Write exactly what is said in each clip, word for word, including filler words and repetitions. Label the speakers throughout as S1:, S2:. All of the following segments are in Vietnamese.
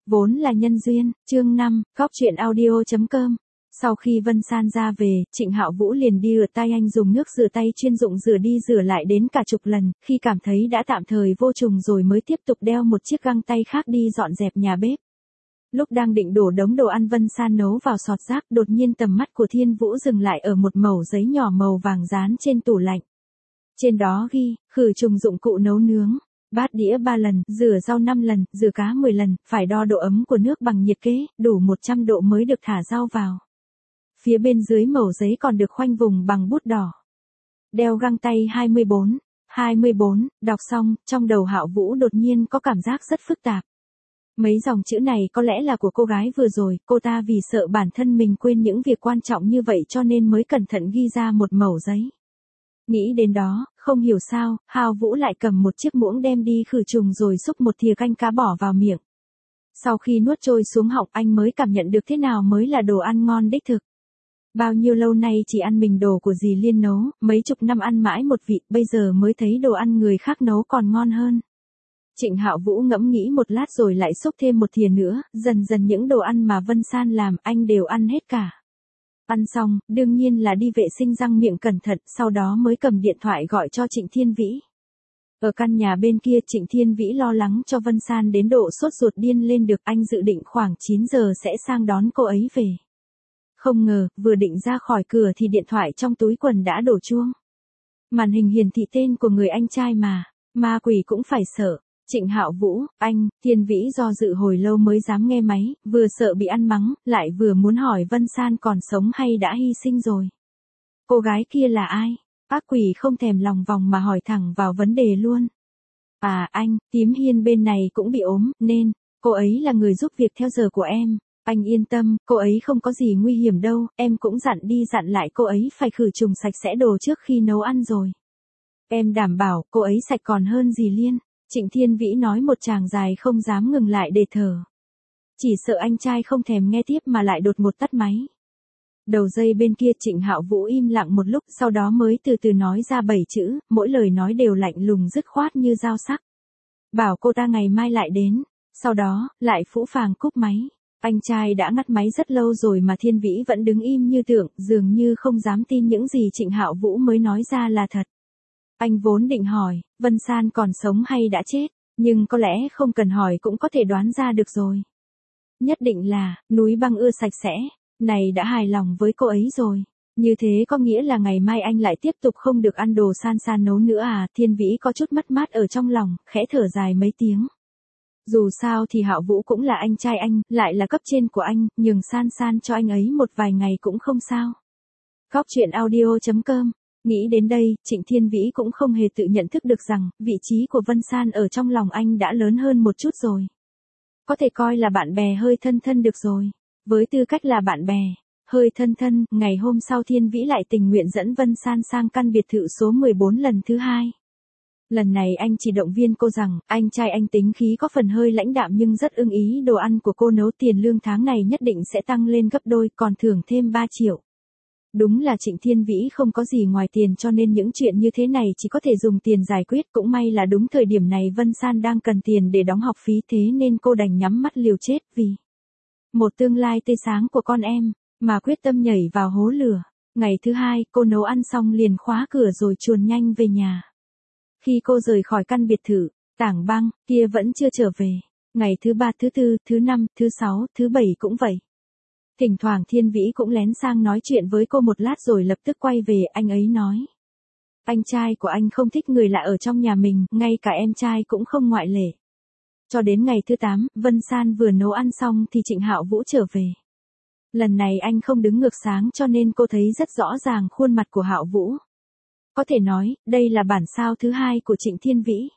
S1: Vốn là nhân duyên, chương năm, góc truyện audio.com. Sau khi Vân San ra về, Trịnh Hạo Vũ liền đi rửa tay, anh dùng nước rửa tay chuyên dụng rửa đi rửa lại đến cả chục lần, khi cảm thấy đã tạm thời vô trùng rồi mới tiếp tục đeo một chiếc găng tay khác đi dọn dẹp nhà bếp. Lúc đang định đổ đống đồ ăn Vân San nấu vào sọt rác, đột nhiên tầm mắt của Thiên Vũ dừng lại ở một mẩu giấy nhỏ màu vàng dán trên tủ lạnh. Trên đó ghi, khử trùng dụng cụ nấu nướng. Bát đĩa ba lần, rửa rau năm lần, rửa cá mười lần, phải đo độ ấm của nước bằng nhiệt kế, đủ một trăm độ mới được thả rau vào. Phía bên dưới mẩu giấy còn được khoanh vùng bằng bút đỏ. Đeo găng tay hai mươi bốn, hai mươi bốn, đọc xong, trong đầu Hạo Vũ đột nhiên có cảm giác rất phức tạp. Mấy dòng chữ này có lẽ là của cô gái vừa rồi, cô ta vì sợ bản thân mình quên những việc quan trọng như vậy cho nên mới cẩn thận ghi ra một mẩu giấy. Nghĩ đến đó, không hiểu sao, Hạo Vũ lại cầm một chiếc muỗng đem đi khử trùng rồi xúc một thìa canh cá bỏ vào miệng. Sau khi nuốt trôi xuống họng anh mới cảm nhận được thế nào mới là đồ ăn ngon đích thực. Bao nhiêu lâu nay chỉ ăn mình đồ của dì Liên nấu, mấy chục năm ăn mãi một vị, bây giờ mới thấy đồ ăn người khác nấu còn ngon hơn. Trịnh Hạo Vũ ngẫm nghĩ một lát rồi lại xúc thêm một thìa nữa, dần dần những đồ ăn mà Vân San làm anh đều ăn hết cả. Ăn xong, đương nhiên là đi vệ sinh răng miệng cẩn thận, sau đó mới cầm điện thoại gọi cho Trịnh Thiên Vĩ. Ở căn nhà bên kia Trịnh Thiên Vĩ lo lắng cho Vân San đến độ sốt ruột điên lên được, anh dự định khoảng chín giờ sẽ sang đón cô ấy về. Không ngờ, vừa định ra khỏi cửa thì điện thoại trong túi quần đã đổ chuông. Màn hình hiển thị tên của người anh trai mà, ma quỷ cũng phải sợ. Trịnh Hạo Vũ, anh, Thiên Vĩ do dự hồi lâu mới dám nghe máy, vừa sợ bị ăn mắng, lại vừa muốn hỏi Vân San còn sống hay đã hy sinh rồi. Cô gái kia là ai? Ác quỷ không thèm lòng vòng mà hỏi thẳng vào vấn đề luôn. À anh, Tím Hiên bên này cũng bị ốm, nên, cô ấy là người giúp việc theo giờ của em. Anh yên tâm, cô ấy không có gì nguy hiểm đâu, em cũng dặn đi dặn lại cô ấy phải khử trùng sạch sẽ đồ trước khi nấu ăn rồi. Em đảm bảo cô ấy sạch còn hơn dì Liên. Trịnh Thiên Vĩ nói một tràng dài không dám ngừng lại để thở. Chỉ sợ anh trai không thèm nghe tiếp mà lại đột ngột tắt máy. Đầu dây bên kia Trịnh Hạo Vũ im lặng một lúc, sau đó mới từ từ nói ra bảy chữ, mỗi lời nói đều lạnh lùng dứt khoát như dao sắc. Bảo cô ta ngày mai lại đến, sau đó, lại phũ phàng cúp máy. Anh trai đã ngắt máy rất lâu rồi mà Thiên Vĩ vẫn đứng im như tượng, dường như không dám tin những gì Trịnh Hạo Vũ mới nói ra là thật. Anh vốn định hỏi, Vân San còn sống hay đã chết, nhưng có lẽ không cần hỏi cũng có thể đoán ra được rồi. Nhất định là, núi băng ưa sạch sẽ, này đã hài lòng với cô ấy rồi. Như thế có nghĩa là ngày mai anh lại tiếp tục không được ăn đồ San San nấu nữa à? Thiên Vĩ có chút mất mát ở trong lòng, khẽ thở dài mấy tiếng. Dù sao thì Hạo Vũ cũng là anh trai anh, lại là cấp trên của anh, nhường San San cho anh ấy một vài ngày cũng không sao. Góc truyện audio.com. Nghĩ đến đây, Trịnh Thiên Vĩ cũng không hề tự nhận thức được rằng, vị trí của Vân San ở trong lòng anh đã lớn hơn một chút rồi. Có thể coi là bạn bè hơi thân thân được rồi. Với tư cách là bạn bè, hơi thân thân, ngày hôm sau Thiên Vĩ lại tình nguyện dẫn Vân San sang căn biệt thự số mười bốn lần thứ hai. Lần này anh chỉ động viên cô rằng, anh trai anh tính khí có phần hơi lãnh đạm nhưng rất ưng ý đồ ăn của cô nấu, tiền lương tháng này nhất định sẽ tăng lên gấp đôi, còn thưởng thêm ba triệu. Đúng là Trịnh Thiên Vĩ không có gì ngoài tiền cho nên những chuyện như thế này chỉ có thể dùng tiền giải quyết, cũng may là đúng thời điểm này Vân San đang cần tiền để đóng học phí thế nên cô đành nhắm mắt liều chết vì một tương lai tươi sáng của con em, mà quyết tâm nhảy vào hố lửa. Ngày thứ hai, cô nấu ăn xong liền khóa cửa rồi chuồn nhanh về nhà. Khi cô rời khỏi căn biệt thự, Tảng Băng kia vẫn chưa trở về. Ngày thứ ba, thứ tư, thứ năm, thứ sáu, thứ bảy cũng vậy. Thỉnh thoảng Thiên Vĩ cũng lén sang nói chuyện với cô một lát rồi lập tức quay về, anh ấy nói. Anh trai của anh không thích người lạ ở trong nhà mình, ngay cả em trai cũng không ngoại lệ. Cho đến ngày thứ tám, Vân San vừa nấu ăn xong thì Trịnh Hạo Vũ trở về. Lần này anh không đứng ngược sáng cho nên cô thấy rất rõ ràng khuôn mặt của Hạo Vũ. Có thể nói, đây là bản sao thứ hai của Trịnh Thiên Vĩ.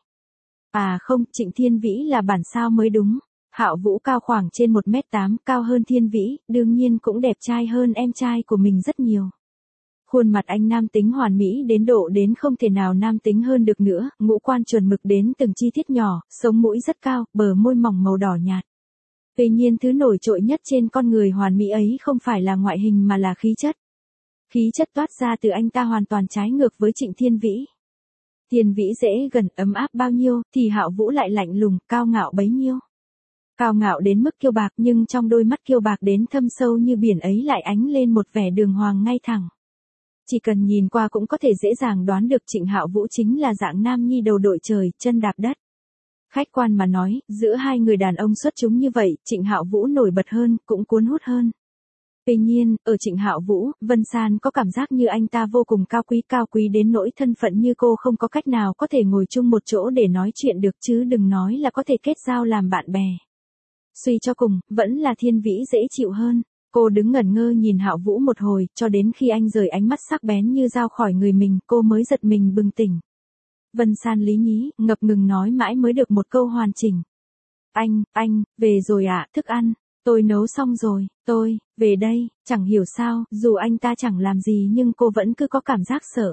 S1: À không, Trịnh Thiên Vĩ là bản sao mới đúng. Hạo Vũ cao khoảng trên một mét tám, cao hơn Thiên Vĩ, đương nhiên cũng đẹp trai hơn em trai của mình rất nhiều. Khuôn mặt anh nam tính hoàn mỹ đến độ đến không thể nào nam tính hơn được nữa, ngũ quan chuẩn mực đến từng chi tiết nhỏ, sống mũi rất cao, bờ môi mỏng màu đỏ nhạt. Tuy nhiên thứ nổi trội nhất trên con người hoàn mỹ ấy không phải là ngoại hình mà là khí chất. Khí chất toát ra từ anh ta hoàn toàn trái ngược với Trịnh Thiên Vĩ. Thiên Vĩ dễ gần ấm áp bao nhiêu, thì Hạo Vũ lại lạnh lùng, cao ngạo bấy nhiêu. Cao ngạo đến mức kiêu bạc nhưng trong đôi mắt kiêu bạc đến thâm sâu như biển ấy lại ánh lên một vẻ đường hoàng ngay thẳng. Chỉ cần nhìn qua cũng có thể dễ dàng đoán được Trịnh Hạo Vũ chính là dạng nam nhi đầu đội trời, chân đạp đất. Khách quan mà nói, giữa hai người đàn ông xuất chúng như vậy, Trịnh Hạo Vũ nổi bật hơn, cũng cuốn hút hơn. Tuy nhiên, ở Trịnh Hạo Vũ, Vân San có cảm giác như anh ta vô cùng cao quý cao quý đến nỗi thân phận như cô không có cách nào có thể ngồi chung một chỗ để nói chuyện được chứ đừng nói là có thể kết giao làm bạn bè. Suy cho cùng, vẫn là Thiên Vĩ dễ chịu hơn. Cô đứng ngẩn ngơ nhìn Hạo Vũ một hồi, cho đến khi anh rời ánh mắt sắc bén như dao khỏi người mình, cô mới giật mình bừng tỉnh. Vân San lý nhí, ngập ngừng nói mãi mới được một câu hoàn chỉnh. Anh, anh, về rồi ạ, thức ăn, tôi nấu xong rồi, tôi, về đây, chẳng hiểu sao, dù anh ta chẳng làm gì nhưng cô vẫn cứ có cảm giác sợ.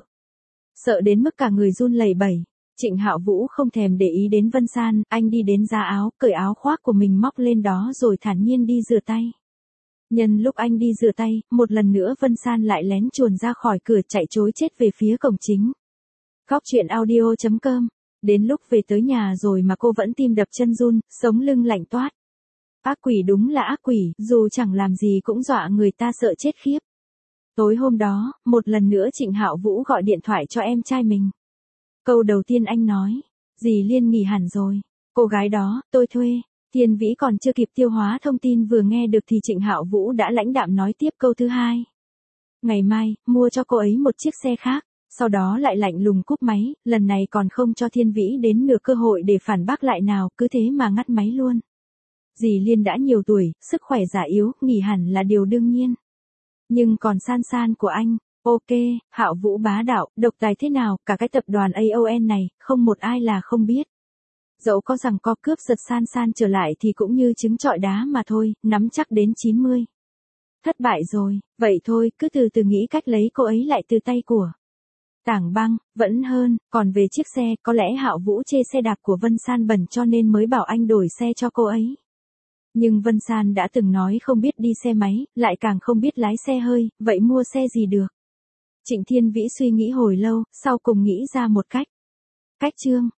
S1: Sợ đến mức cả người run lẩy bẩy. Trịnh Hạo Vũ không thèm để ý đến Vân San, anh đi đến giá áo, cởi áo khoác của mình móc lên đó rồi thản nhiên đi rửa tay. Nhân lúc anh đi rửa tay, một lần nữa Vân San lại lén chuồn ra khỏi cửa chạy trối chết về phía cổng chính. Góc truyện audio chấm com. Đến lúc về tới nhà rồi mà cô vẫn tim đập chân run, sống lưng lạnh toát. Ác quỷ đúng là ác quỷ, dù chẳng làm gì cũng dọa người ta sợ chết khiếp. Tối hôm đó, một lần nữa Trịnh Hạo Vũ gọi điện thoại cho em trai mình. Câu đầu tiên anh nói, dì Liên nghỉ hẳn rồi. Cô gái đó, tôi thuê. Thiên Vĩ còn chưa kịp tiêu hóa thông tin vừa nghe được thì Trịnh Hạo Vũ đã lãnh đạm nói tiếp câu thứ hai. Ngày mai, mua cho cô ấy một chiếc xe khác. Sau đó lại lạnh lùng cúp máy, lần này còn không cho Thiên Vĩ đến nửa cơ hội để phản bác lại nào, cứ thế mà ngắt máy luôn. Dì Liên đã nhiều tuổi, sức khỏe già yếu, nghỉ hẳn là điều đương nhiên. Nhưng còn San San của anh, ok, Hạo Vũ bá đạo, độc tài thế nào, cả cái tập đoàn a o en này, không một ai là không biết. Dẫu có rằng co cướp giật San San trở lại thì cũng như trứng trọi đá mà thôi, nắm chắc đến chín mươi. Thất bại rồi, vậy thôi, cứ từ từ nghĩ cách lấy cô ấy lại từ tay của Tảng Băng, vẫn hơn, còn về chiếc xe, có lẽ Hạo Vũ chê xe đạp của Vân San bẩn cho nên mới bảo anh đổi xe cho cô ấy. Nhưng Vân San đã từng nói không biết đi xe máy, lại càng không biết lái xe hơi, vậy mua xe gì được. Trịnh Thiên Vĩ suy nghĩ hồi lâu, sau cùng nghĩ ra một cách. Cách chương.